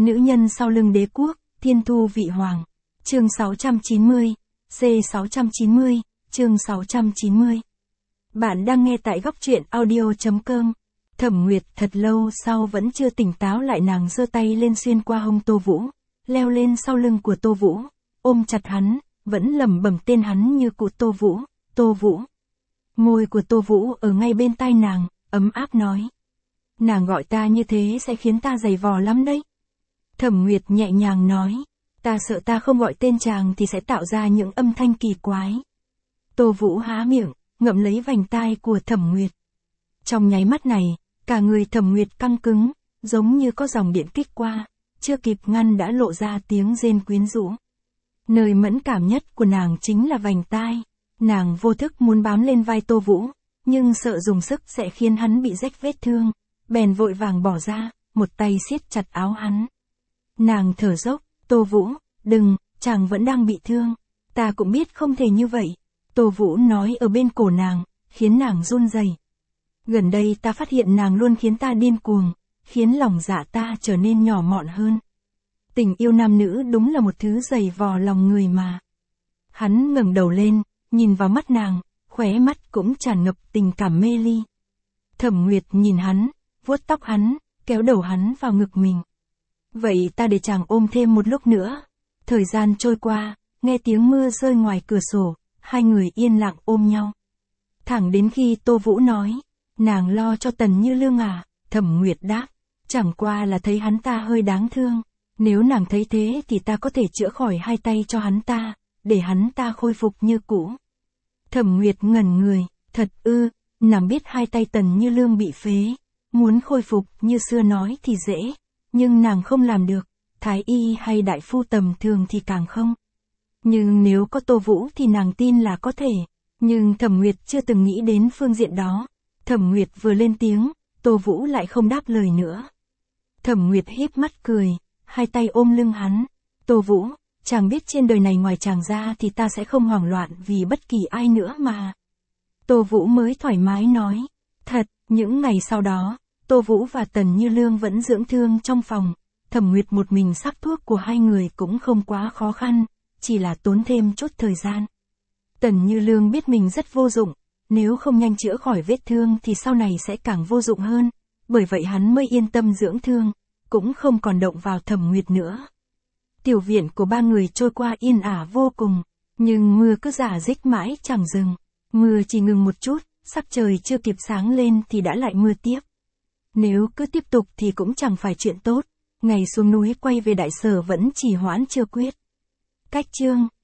Nữ nhân sau lưng đế quốc, thiên thu vị hoàng. Chương 690, C690, chương 690. Bạn đang nghe tại góc truyện audio.com. Thẩm Nguyệt thật lâu sau vẫn chưa tỉnh táo lại, nàng giơ tay lên xuyên qua hông Tô Vũ, leo lên sau lưng của Tô Vũ, ôm chặt hắn, vẫn lẩm bẩm tên hắn như cụ Tô Vũ, Tô Vũ. Môi của Tô Vũ ở ngay bên tai nàng, ấm áp nói. Nàng gọi ta như thế sẽ khiến ta dày vò lắm đấy. Thẩm Nguyệt nhẹ nhàng nói, ta sợ ta không gọi tên chàng thì sẽ tạo ra những âm thanh kỳ quái. Tô Vũ há miệng, ngậm lấy vành tai của Thẩm Nguyệt. Trong nháy mắt này, cả người Thẩm Nguyệt căng cứng, giống như có dòng điện kích qua, chưa kịp ngăn đã lộ ra tiếng rên quyến rũ. Nơi mẫn cảm nhất của nàng chính là vành tai. Nàng vô thức muốn bám lên vai Tô Vũ, nhưng sợ dùng sức sẽ khiến hắn bị rách vết thương, bèn vội vàng bỏ ra, một tay siết chặt áo hắn. Nàng thở dốc, Tô Vũ, đừng, chàng vẫn đang bị thương. Ta cũng biết không thể như vậy. Tô Vũ nói ở bên cổ nàng, khiến nàng run rẩy. Gần đây ta phát hiện nàng luôn khiến ta điên cuồng, khiến lòng dạ ta trở nên nhỏ mọn hơn. Tình yêu nam nữ đúng là một thứ dày vò lòng người mà. Hắn ngẩng đầu lên, nhìn vào mắt nàng, khóe mắt cũng tràn ngập tình cảm mê ly. Thẩm Nguyệt nhìn hắn, vuốt tóc hắn, kéo đầu hắn vào ngực mình. Vậy ta để chàng ôm thêm một lúc nữa. Thời gian trôi qua, nghe tiếng mưa rơi ngoài cửa sổ, hai người yên lặng ôm nhau. Thẳng đến khi Tô Vũ nói, nàng lo cho Tần Như Lương à, Thẩm Nguyệt đáp, chẳng qua là thấy hắn ta hơi đáng thương. Nếu nàng thấy thế thì ta có thể chữa khỏi hai tay cho hắn ta, để hắn ta khôi phục như cũ. Thẩm Nguyệt ngẩn người, thật ư, nàng biết hai tay Tần Như Lương bị phế, muốn khôi phục như xưa nói thì dễ, nhưng nàng không làm được, thái y hay đại phu tầm thường thì càng không. Nhưng nếu có Tô Vũ thì nàng tin là có thể, nhưng Thẩm Nguyệt chưa từng nghĩ đến phương diện đó. Thẩm Nguyệt vừa lên tiếng, Tô Vũ lại không đáp lời nữa. Thẩm Nguyệt híp mắt cười, hai tay ôm lưng hắn. Tô Vũ, chàng biết trên đời này ngoài chàng ra thì ta sẽ không hoảng loạn vì bất kỳ ai nữa mà. Tô Vũ mới thoải mái nói. Thật, những ngày sau đó, Tô Vũ và Tần Như Lương vẫn dưỡng thương trong phòng. Thẩm Nguyệt một mình sắc thuốc của hai người cũng không quá khó khăn, chỉ là tốn thêm chút thời gian. Tần Như Lương biết mình rất vô dụng, nếu không nhanh chữa khỏi vết thương thì sau này sẽ càng vô dụng hơn, bởi vậy hắn mới yên tâm dưỡng thương, cũng không còn động vào Thẩm Nguyệt nữa. Tiểu viện của ba người trôi qua yên ả vô cùng, nhưng mưa cứ rả rích mãi chẳng dừng. Mưa chỉ ngừng một chút, sắc trời chưa kịp sáng lên thì đã lại mưa tiếp. Nếu cứ tiếp tục thì cũng chẳng phải chuyện tốt, ngày xuống núi quay về đại sở vẫn trì hoãn chưa quyết. Cách chương